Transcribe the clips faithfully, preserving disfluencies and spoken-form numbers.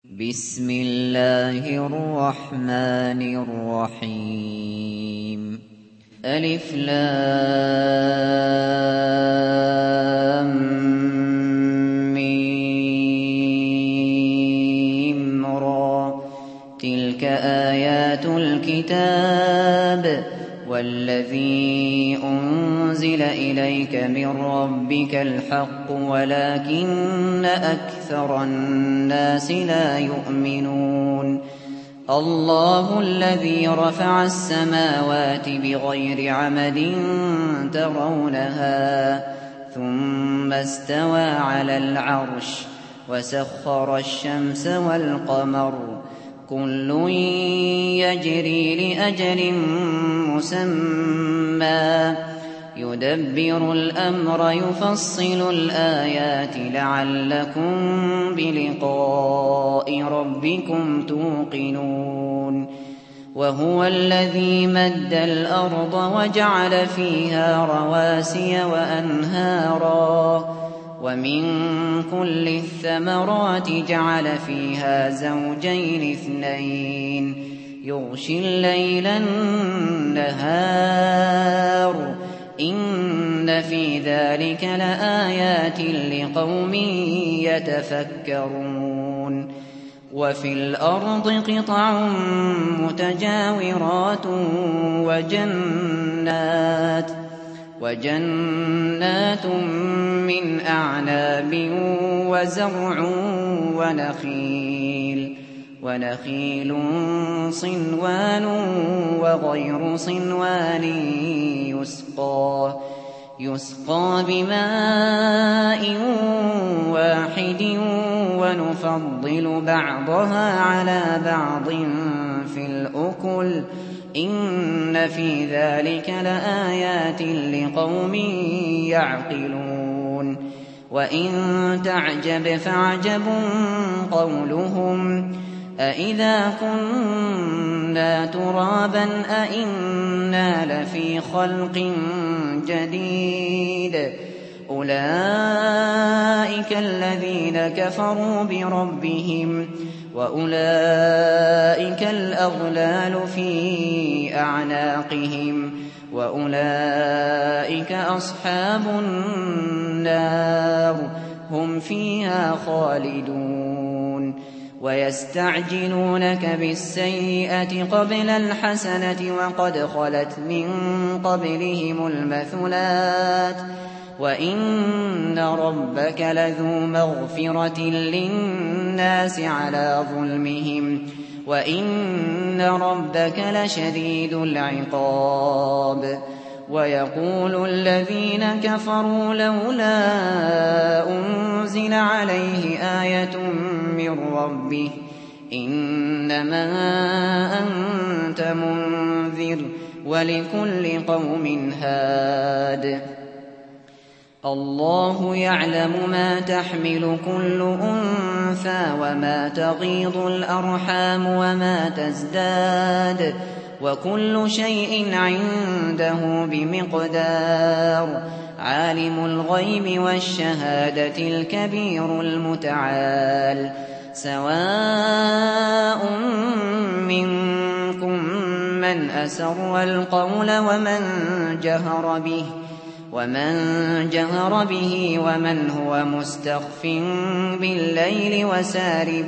بسم الله الرحمن الرحيم ألف لام ميم را تلك آيات الكتاب والذي أنزل إليك من ربك الحق ولكن أكثر الناس لا يؤمنون الله الذي رفع السماوات بغير عمد ترونها ثم استوى على العرش وسخر الشمس والقمر كل يجري لأجل مسمى يدبر الأمر يفصل الآيات لعلكم بلقاء ربكم توقنون وهو الذي مد الأرض وجعل فيها رواسي وأنهارا ومن كل الثمرات جعل فيها زوجين اثنين يغشي الليل النهار إن في ذلك لآيات لقوم يتفكرون وفي الأرض قطع متجاورات وجنات وجنات من أعناب وزرع ونخيل ونخيل صنوان وغير صنوان يسقى يسقى بماء واحد ونفضل بعضها على بعض في الأكل إن في ذلك لآيات لقوم يعقلون وإن تعجب فعجب قولهم أإذا كنا ترابا أإنا لفي خلق جديد أولئك الذين كفروا بربهم وأولئك الأغلال في أعناقهم وأولئك أصحاب النار هم فيها خالدون ويستعجلونك بالسيئة قبل الحسنة وقد خلت من قبلهم المثلات وإن ربك لذو مغفرة للناس على ظلمهم وإن ربك لشديد العقاب ويقول الذين كفروا لولا أنزل عليه آية من ربه إنما أنت منذر ولكل قوم هاد الله يعلم ما تحمل كل أنثى وما تغيض الأرحام وما تزداد وكل شيء عنده بمقدار عالم الغيب والشهادة الكبير المتعال سواء منكم من أسر القول ومن جهر به ومن جهر به ومن هو مستخف بالليل وسارب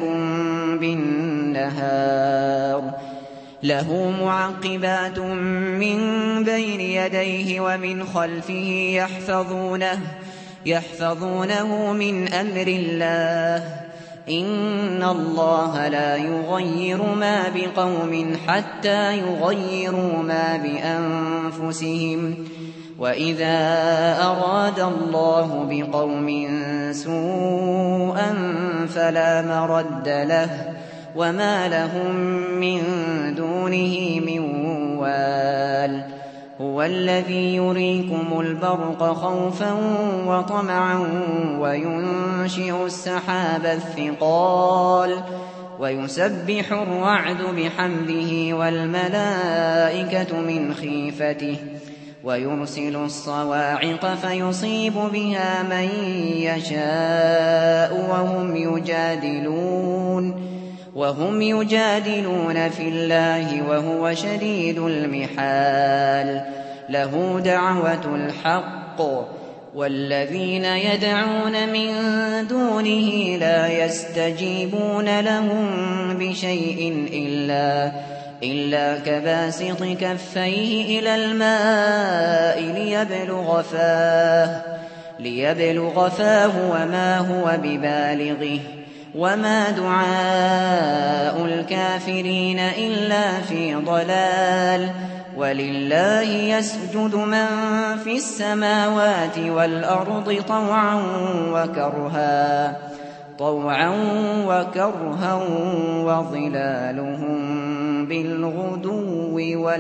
بالنهار له معقبات من بين يديه ومن خلفه يحفظونه يحفظونه من أمر الله إن الله لا يغير ما بقوم حتى يغيروا ما بأنفسهم وإذا أراد الله بقوم سوءا فلا مرد له وما لهم من دونه من وال هو الذي يريكم البرق خوفا وطمعا وينشئ السحاب الثقال ويسبح الرعد بحمده والملائكة من خيفته ويرسل الصواعق فيصيب بها من يشاء وهم يجادلون وهم يجادلون في الله وهو شديد المحال له دعوة الحق والذين يدعون من دونه لا يستجيبون لهم بشيء إلا, إلا كباسط كفيه إلى الماء ليبلغ فاه, ليبلغ فاه وما هو ببالغه وما دعاء الكافرين إلا في ضلال ولله يسجد من في السماوات والأرض طوعا وكرها طوعا وكرها وظلالهم بالغدو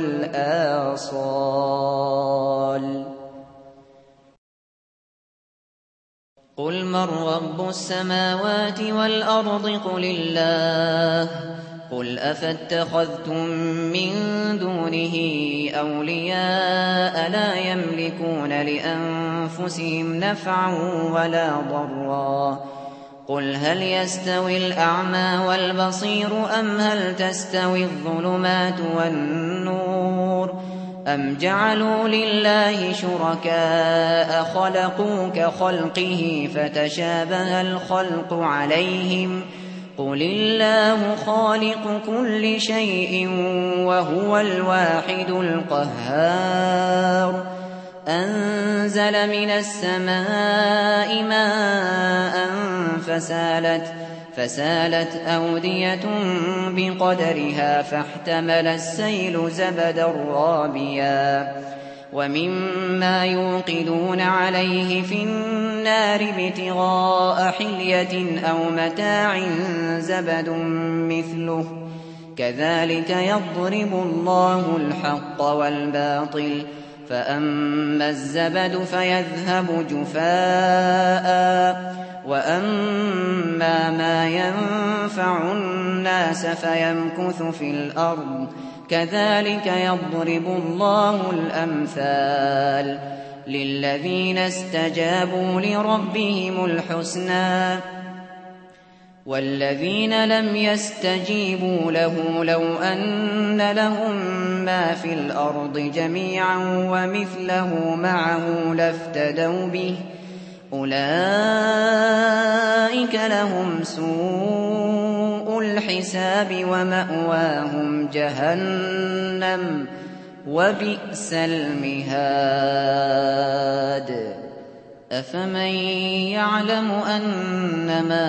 والآصال قل من رب السماوات والأرض قل الله قل أفاتخذتم من دونه أولياء لا يملكون لأنفسهم نفعا ولا ضرا قل هل يستوي الأعمى والبصير أم هل تستوي الظلمات والنور أم جعلوا لله شركاء خلقوا كخلقه فتشابه الخلق عليهم قل الله خالق كل شيء وهو الواحد القهار أنزل من السماء ماء فسالت, فسالت أودية بقدرها فاحتمل السيل زبدا رابيا ومما يوقدون عليه في النار ابتغاء حلية أو متاع زبد مثله كذلك يضرب الله الحق والباطل فأما الزبد فيذهب جفاء وأما ما ينفع الناس فيمكث في الأرض كذلك يضرب الله الأمثال للذين استجابوا لربهم الحسنى والذين لم يستجيبوا له لو أن لهم ما في الأرض جميعا ومثله معه لافتدوا به أولئك لهم سوء الحساب ومأواهم جهنم وبئس المهاد أفمن يعلم أنما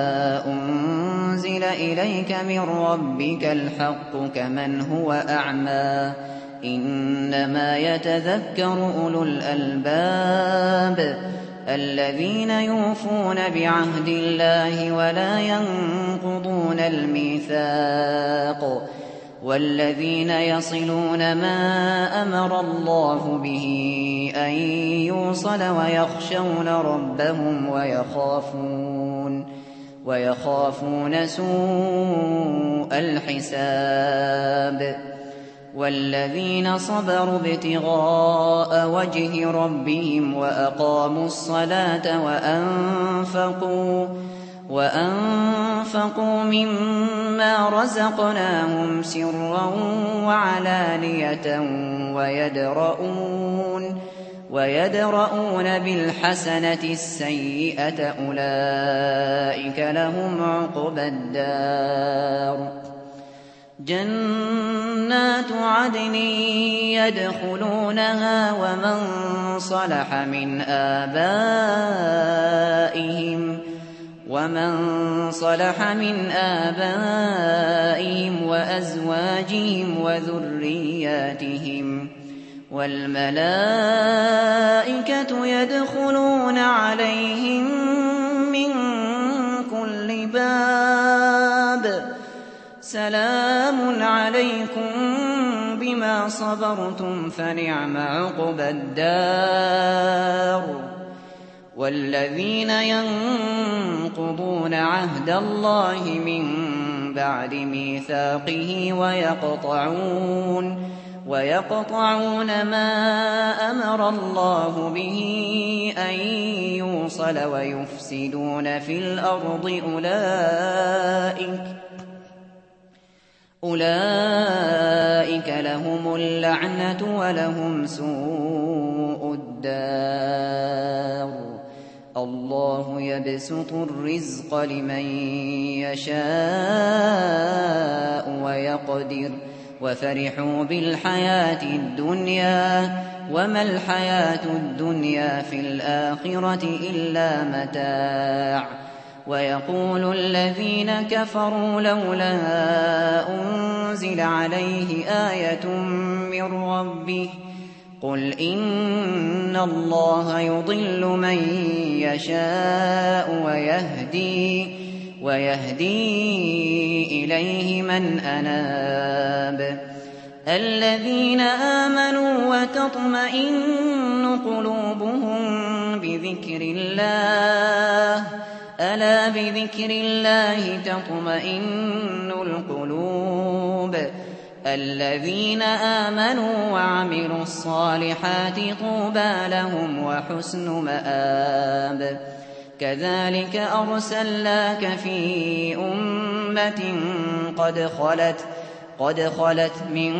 أنزل إليك من ربك الحق كمن هو أعمى إنما يتذكر أولو الألباب الذين يوفون بعهد الله ولا ينقضون الميثاق والذين يصلون ما أمر الله به أن يوصل ويخشون ربهم ويخافون ويخافون سوء الحساب والذين صبروا ابتغاء وجه ربهم وأقاموا الصلاة وأنفقوا وأنفقوا مما رزقناهم سرا وعلانية ويدرؤون ويدرؤون بالحسنة السيئة أولئك لهم عقبى الدار جنات عدن يدخلونها ومن صلح من آبائهم ومن صلح من آبائهم وأزواجهم وذرياتهم والملائكة يدخلون عليهم من كل باب سلام عليكم بما صبرتم فنعم عقبى الدار والذين ينقضون عهد الله من بعد ميثاقه ويقطعون ويقطعون ما أمر الله به أن يوصل ويفسدون في الأرض أولئك أولئك لهم اللعنة ولهم سوء الدار الله يبسط الرزق لمن يشاء ويقدر وفرحوا بالحياة الدنيا وما الحياة الدنيا في الآخرة إلا متاع ويقول الذين كفروا لولا أنزل عليه آية من ربه قل إن الله يضل من يشاء ويهدي ويهدي إليه من أناب الذين آمنوا وتطمئن قلوبهم بذكر الله ألا بذكر الله تطمئن القلوب الذين آمنوا وعملوا الصالحات طوبى لهم وحسن مآب كذلك أرسلناك في أمة قد خلت قد خلت من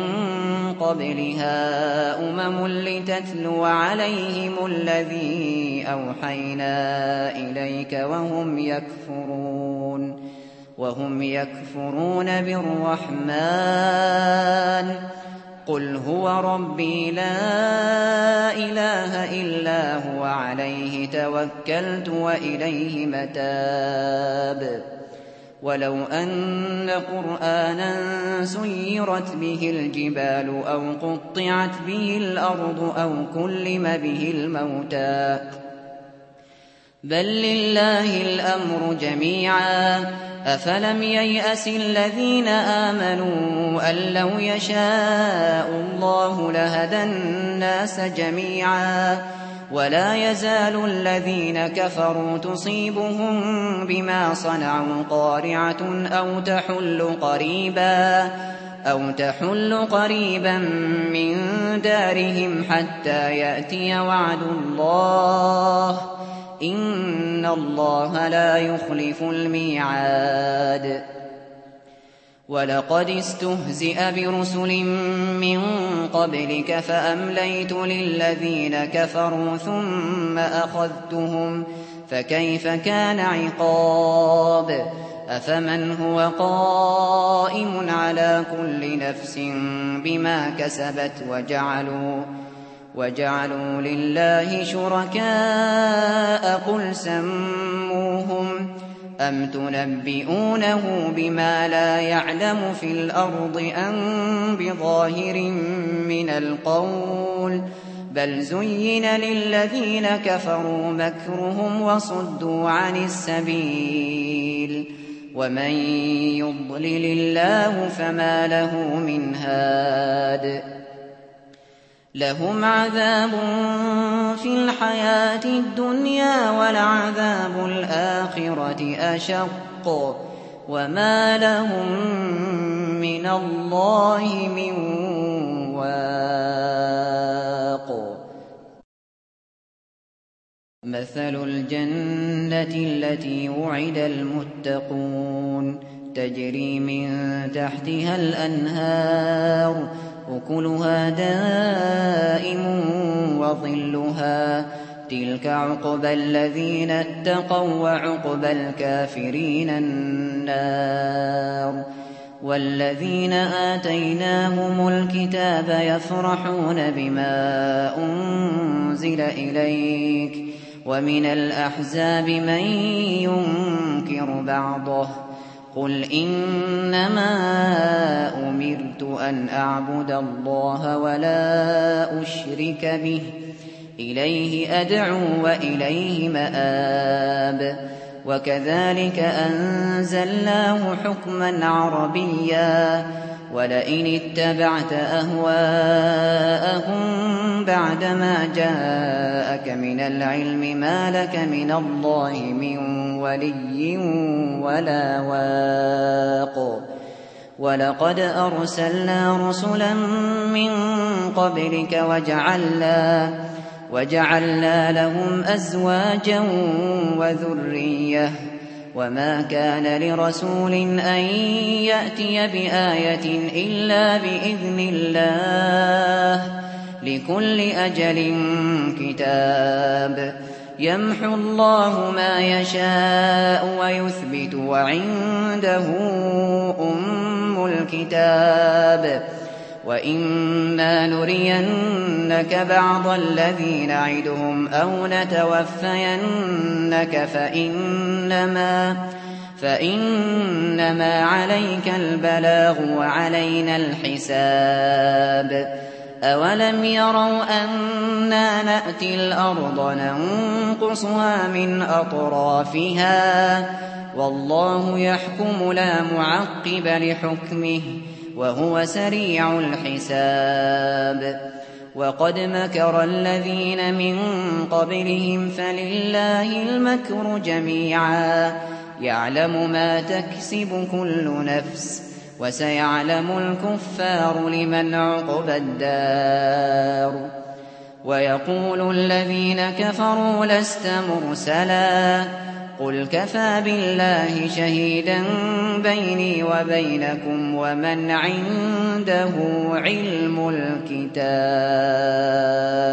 قبلها أمم لتتلو عليهم الذي أوحينا إليك وهم يكفرون وهم يكفرون بالرحمن قل هو ربي لا إله إلا هو عليه توكلت وإليه متاب ولو أن قرآنا سيرت به الجبال أو قطعت به الأرض أو كلم به الموتى بل لله الأمر جميعا أفلم ييأس الذين آمنوا أن لو يشاء الله لهدى الناس جميعا ولا يزال الذين كفروا تصيبهم بما صنعوا قارعة أو تحل قريبا أو تحل قريبا من دارهم حتى يأتي وعد الله إن الله لا يخلف الميعاد ولقد استهزئ برسل من قبلك فأمليت للذين كفروا ثم أخذتهم فكيف كان عقاب أفمن هو قائم على كل نفس بما كسبت وجعلوا وجعلوا لله شركاء قل سموهم أم تنبئونه بما لا يعلم في الأرض أم بظاهر من القول بل زين للذين كفروا مكرهم وصدوا عن السبيل ومن يضلل الله فما له من هاد لهم عذاب في الحياة الدنيا ولعذاب الآخرة أشق وما لهم من الله من واق مثل الجنة التي وعد المتقون تجري من تحتها الأنهار أكلها دائم وظلها تلك عقبى الذين اتقوا وعقبى الكافرين النار والذين آتيناهم الكتاب يفرحون بما أنزل إليك ومن الأحزاب من ينكر بعضه قل إنما أمرت أن أعبد الله ولا أشرك به إليه أدعو وإليه مآب وكذلك أنزلناه حكما عربيا ولئن اتبعت أهواءهم بعدما جاءك من العلم ما لك من الله من ولي ولا واق ولقد أرسلنا رسلا من قبلك وجعلنا وجعلنا لهم أزواجا وذرية وما كان لرسول أن يأتي بآية إلا بإذن الله لكل أجل كتاب يمحو الله ما يشاء ويثبت وعنده أم الكتاب وإما نرينك بعض الذي نعدهم أو نتوفينك فإنما, فإنما عليك البلاغ وعلينا الحساب أولم يروا أنا نأتي الأرض ننقصها من أطرافها والله يحكم لا معقب لحكمه وهو سريع الحساب وقد مكر الذين من قبلهم فلله المكر جميعا يعلم ما تكسب كل نفس وسيعلم الكفار لمن عقبى الدار ويقول الذين كفروا لست مرسلا قل كفى بالله شهيدا بيني وبينكم ومن عنده علم الكتاب